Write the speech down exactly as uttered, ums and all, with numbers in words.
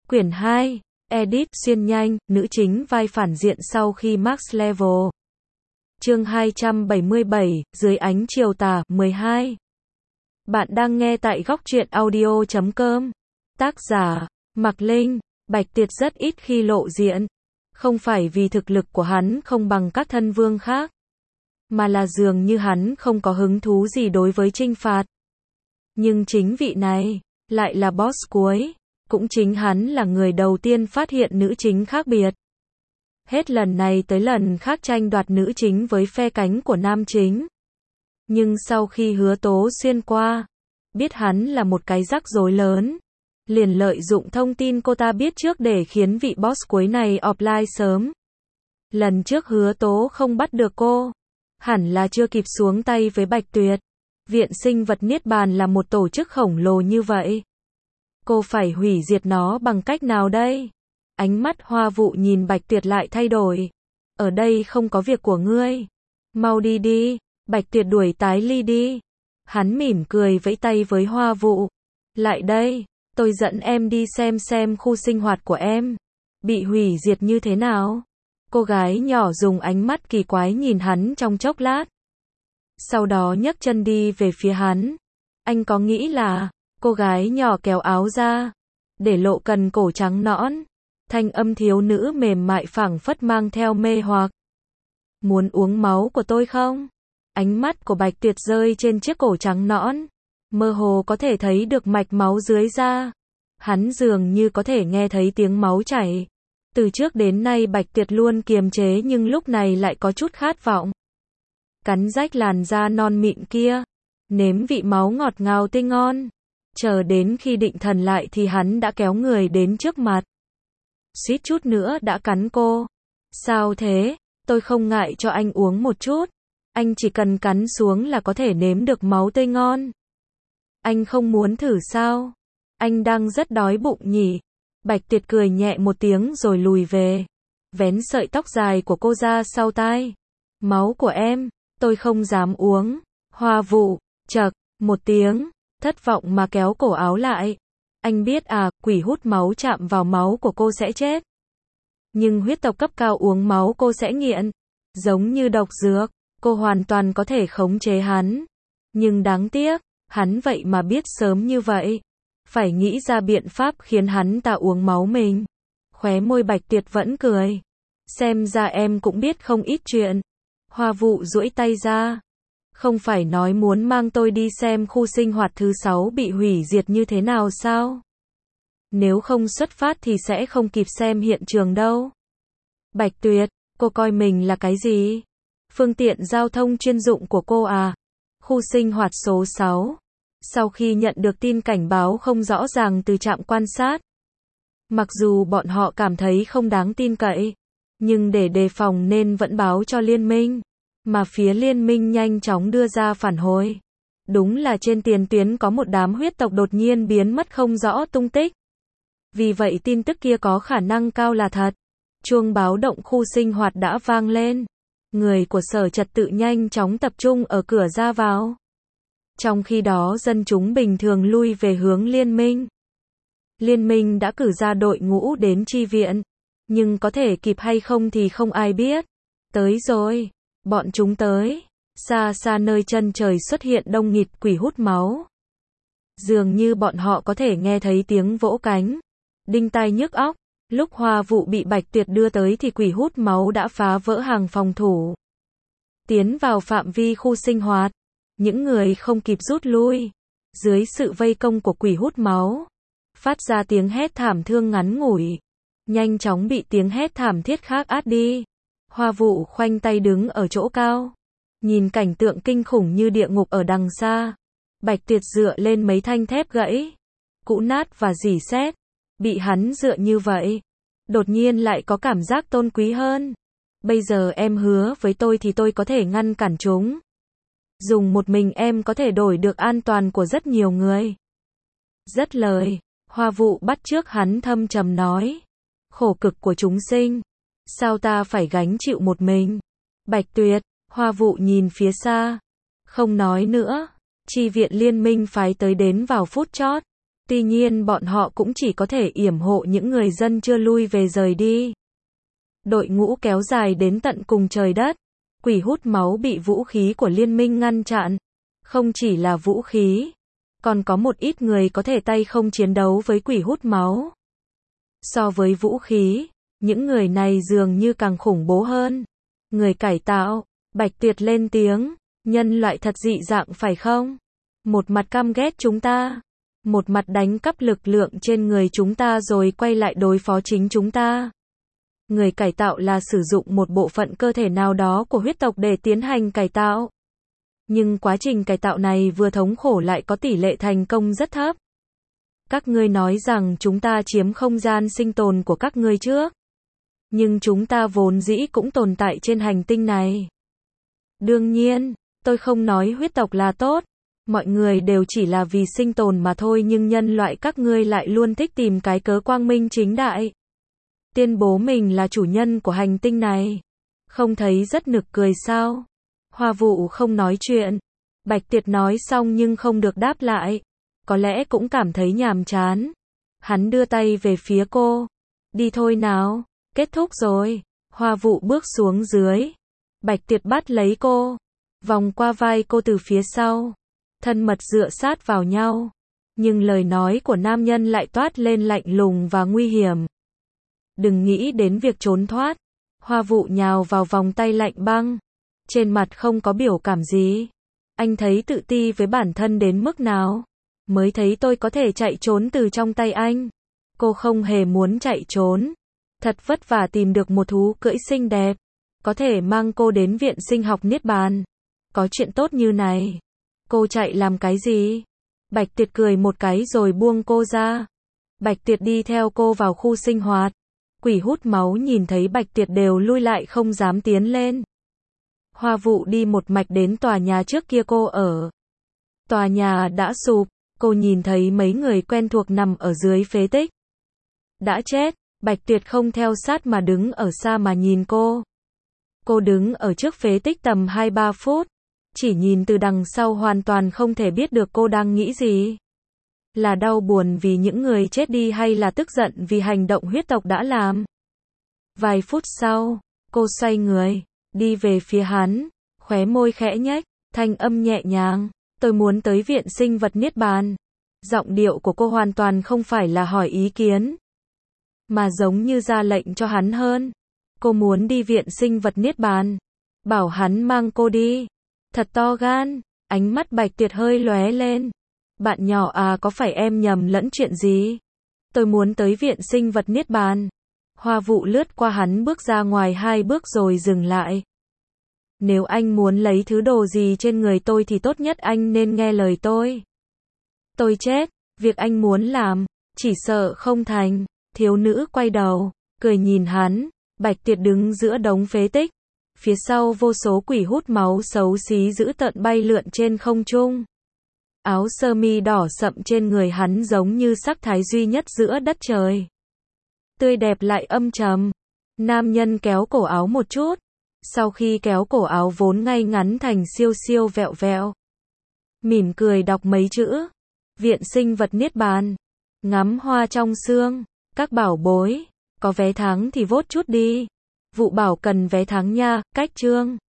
Quyển hai, Edit xuyên nhanh, nữ chính vai phản diện sau khi Max Level. Chương hai trăm bảy mươi bảy, dưới ánh chiều tà, mười hai. Bạn đang nghe tại góc truyện audio chấm com. Tác giả, Mạc Linh. Bạch Tuyệt rất ít khi lộ diện. Không phải vì thực lực của hắn không bằng các thân vương khác, mà là dường như hắn không có hứng thú gì đối với trinh phạt. Nhưng chính vị này, lại là boss cuối. Cũng chính hắn là người đầu tiên phát hiện nữ chính khác biệt. Hết lần này tới lần khác tranh đoạt nữ chính với phe cánh của nam chính. Nhưng sau khi Hứa Tố xuyên qua, biết hắn là một cái rắc rối lớn, liền lợi dụng thông tin cô ta biết trước để khiến vị boss cuối này offline sớm. Lần trước Hứa Tố không bắt được cô, hẳn là chưa kịp xuống tay với Bạch Tuyệt. Viện sinh vật Niết Bàn là một tổ chức khổng lồ như vậy, cô phải hủy diệt nó bằng cách nào đây? Ánh mắt Hoa Vụ nhìn Bạch Tuyệt lại thay đổi. Ở đây không có việc của ngươi. Mau đi đi. Bạch Tuyệt đuổi tái ly đi. Hắn mỉm cười vẫy tay với Hoa Vụ. Lại đây, tôi dẫn em đi xem xem khu sinh hoạt của em bị hủy diệt như thế nào. Cô gái nhỏ dùng ánh mắt kỳ quái nhìn hắn trong chốc lát, sau đó nhấc chân đi về phía hắn. Anh có nghĩ là... Cô gái nhỏ kéo áo ra, để lộ cần cổ trắng nõn. Thanh âm thiếu nữ mềm mại phảng phất mang theo mê hoặc. Muốn uống máu của tôi không? Ánh mắt của Bạch Tuyệt rơi trên chiếc cổ trắng nõn, mơ hồ có thể thấy được mạch máu dưới da. Hắn dường như có thể nghe thấy tiếng máu chảy. Từ trước đến nay Bạch Tuyệt luôn kiềm chế nhưng lúc này lại có chút khát vọng. Cắn rách làn da non mịn kia, nếm vị máu ngọt ngào tươi ngon. Chờ đến khi định thần lại thì hắn đã kéo người đến trước mặt. Suýt chút nữa đã cắn cô. Sao thế? Tôi không ngại cho anh uống một chút. Anh chỉ cần cắn xuống là có thể nếm được máu tươi ngon. Anh không muốn thử sao? Anh đang rất đói bụng nhỉ? Bạch Tuyệt cười nhẹ một tiếng rồi lùi về. Vén sợi tóc dài của cô ra sau tai. Máu của em, tôi không dám uống. Hoa Vụ, chậc, một tiếng. Thất vọng mà kéo cổ áo lại. Anh biết à, quỷ hút máu chạm vào máu của cô sẽ chết. Nhưng huyết tộc cấp cao uống máu cô sẽ nghiện. Giống như độc dược, cô hoàn toàn có thể khống chế hắn. Nhưng đáng tiếc, hắn vậy mà biết sớm như vậy. Phải nghĩ ra biện pháp khiến hắn ta uống máu mình. Khóe môi Bạch Tuyệt vẫn cười. Xem ra em cũng biết không ít chuyện. Hoa Vụ duỗi tay ra. Không phải nói muốn mang tôi đi xem khu sinh hoạt thứ sáu bị hủy diệt như thế nào sao? Nếu không xuất phát thì sẽ không kịp xem hiện trường đâu. Bạch Tuyệt, cô coi mình là cái gì? Phương tiện giao thông chuyên dụng của cô à? Khu sinh hoạt số sáu. Sau khi nhận được tin cảnh báo không rõ ràng từ trạm quan sát, mặc dù bọn họ cảm thấy không đáng tin cậy, nhưng để đề phòng nên vẫn báo cho liên minh. Mà phía liên minh nhanh chóng đưa ra phản hồi. Đúng là trên tiền tuyến có một đám huyết tộc đột nhiên biến mất không rõ tung tích. Vì vậy tin tức kia có khả năng cao là thật. Chuông báo động khu sinh hoạt đã vang lên. Người của sở trật tự nhanh chóng tập trung ở cửa ra vào. Trong khi đó dân chúng bình thường lui về hướng liên minh. Liên minh đã cử ra đội ngũ đến chi viện. Nhưng có thể kịp hay không thì không ai biết. Tới rồi. Bọn chúng tới. Xa xa nơi chân trời xuất hiện đông nghịt quỷ hút máu. Dường như bọn họ có thể nghe thấy tiếng vỗ cánh. Đinh tai nhức óc. Lúc Hoa Vụ bị Bạch Tuyệt đưa tới thì quỷ hút máu đã phá vỡ hàng phòng thủ. Tiến vào phạm vi khu sinh hoạt. Những người không kịp rút lui. Dưới sự vây công của quỷ hút máu, phát ra tiếng hét thảm thương ngắn ngủi. Nhanh chóng bị tiếng hét thảm thiết khác át đi. Hoa Vụ khoanh tay đứng ở chỗ cao, nhìn cảnh tượng kinh khủng như địa ngục ở đằng xa. Bạch Tuyệt dựa lên mấy thanh thép gãy, cũ nát và rỉ sét. Bị hắn dựa như vậy, đột nhiên lại có cảm giác tôn quý hơn. Bây giờ em hứa với tôi thì tôi có thể ngăn cản chúng. Dùng một mình em có thể đổi được an toàn của rất nhiều người. Dứt lời, Hoa Vụ bắt chước hắn thâm trầm nói. Khổ cực của chúng sinh, sao ta phải gánh chịu một mình? Bạch Tuyệt, Hoa Vụ nhìn phía xa, không nói nữa. Chi viện liên minh phái tới đến vào phút chót. Tuy nhiên bọn họ cũng chỉ có thể yểm hộ những người dân chưa lui về rời đi. Đội ngũ kéo dài đến tận cùng trời đất. Quỷ hút máu bị vũ khí của liên minh ngăn chặn. Không chỉ là vũ khí, còn có một ít người có thể tay không chiến đấu với quỷ hút máu. So với vũ khí, những người này dường như càng khủng bố hơn. Người cải tạo, Bạch Tuyệt lên tiếng, nhân loại thật dị dạng phải không? Một mặt căm ghét chúng ta, một mặt đánh cắp lực lượng trên người chúng ta rồi quay lại đối phó chính chúng ta. Người cải tạo là sử dụng một bộ phận cơ thể nào đó của huyết tộc để tiến hành cải tạo. Nhưng quá trình cải tạo này vừa thống khổ lại có tỷ lệ thành công rất thấp. Các ngươi nói rằng chúng ta chiếm không gian sinh tồn của các ngươi trước. Nhưng chúng ta vốn dĩ cũng tồn tại trên hành tinh này. Đương nhiên, tôi không nói huyết tộc là tốt. Mọi người đều chỉ là vì sinh tồn mà thôi, nhưng nhân loại các ngươi lại luôn thích tìm cái cớ quang minh chính đại. Tuyên bố mình là chủ nhân của hành tinh này. Không thấy rất nực cười sao? Hoa Vụ không nói chuyện. Bạch Tuyệt nói xong nhưng không được đáp lại. Có lẽ cũng cảm thấy nhàm chán. Hắn đưa tay về phía cô. Đi thôi nào. Kết thúc rồi. Hoa Vụ bước xuống dưới. Bạch Tuyệt bắt lấy cô. Vòng qua vai cô từ phía sau. Thân mật dựa sát vào nhau. Nhưng lời nói của nam nhân lại toát lên lạnh lùng và nguy hiểm. Đừng nghĩ đến việc trốn thoát. Hoa Vụ nhào vào vòng tay lạnh băng. Trên mặt không có biểu cảm gì. Anh thấy tự ti với bản thân đến mức nào? Mới thấy tôi có thể chạy trốn từ trong tay anh. Cô không hề muốn chạy trốn. Thật vất vả tìm được một thú cưỡi xinh đẹp. Có thể mang cô đến viện sinh học Niết Bàn. Có chuyện tốt như này. Cô chạy làm cái gì? Bạch Tuyệt cười một cái rồi buông cô ra. Bạch Tuyệt đi theo cô vào khu sinh hoạt. Quỷ hút máu nhìn thấy Bạch Tuyệt đều lui lại không dám tiến lên. Hoa Vụ đi một mạch đến tòa nhà trước kia cô ở. Tòa nhà đã sụp, cô nhìn thấy mấy người quen thuộc nằm ở dưới phế tích. Đã chết, Bạch Tuyệt không theo sát mà đứng ở xa mà nhìn cô. Cô đứng ở trước phế tích tầm hai ba phút. Chỉ nhìn từ đằng sau hoàn toàn không thể biết được cô đang nghĩ gì. Là đau buồn vì những người chết đi hay là tức giận vì hành động huyết tộc đã làm. Vài phút sau, cô xoay người, đi về phía hắn, khóe môi khẽ nhếch, thanh âm nhẹ nhàng, tôi muốn tới viện sinh vật Niết Bàn. Giọng điệu của cô hoàn toàn không phải là hỏi ý kiến, mà giống như ra lệnh cho hắn hơn. Cô muốn đi viện sinh vật Niết Bàn, bảo hắn mang cô đi. Thật to gan, ánh mắt Bạch Tuyệt hơi lóe lên. Bạn nhỏ à, có phải em nhầm lẫn chuyện gì? Tôi muốn tới viện sinh vật Niết Bàn. Hoa Vụ lướt qua hắn bước ra ngoài hai bước rồi dừng lại. Nếu anh muốn lấy thứ đồ gì trên người tôi thì tốt nhất anh nên nghe lời tôi. Tôi chết, việc anh muốn làm, chỉ sợ không thành. Thiếu nữ quay đầu, cười nhìn hắn. Bạch Tuyệt đứng giữa đống phế tích. Phía sau vô số quỷ hút máu xấu xí dữ tợn bay lượn trên không trung. Áo sơ mi đỏ sậm trên người hắn giống như sắc thái duy nhất giữa đất trời. Tươi đẹp lại âm trầm. Nam nhân kéo cổ áo một chút. Sau khi kéo cổ áo vốn ngay ngắn thành siêu siêu vẹo vẹo. Mỉm cười đọc mấy chữ. Viện sinh vật Niết Bàn. Ngắm hoa trong sương. Các bảo bối. Có vé tháng thì vote chút đi. Vụ bảo cần vé tháng nha. Cách chương.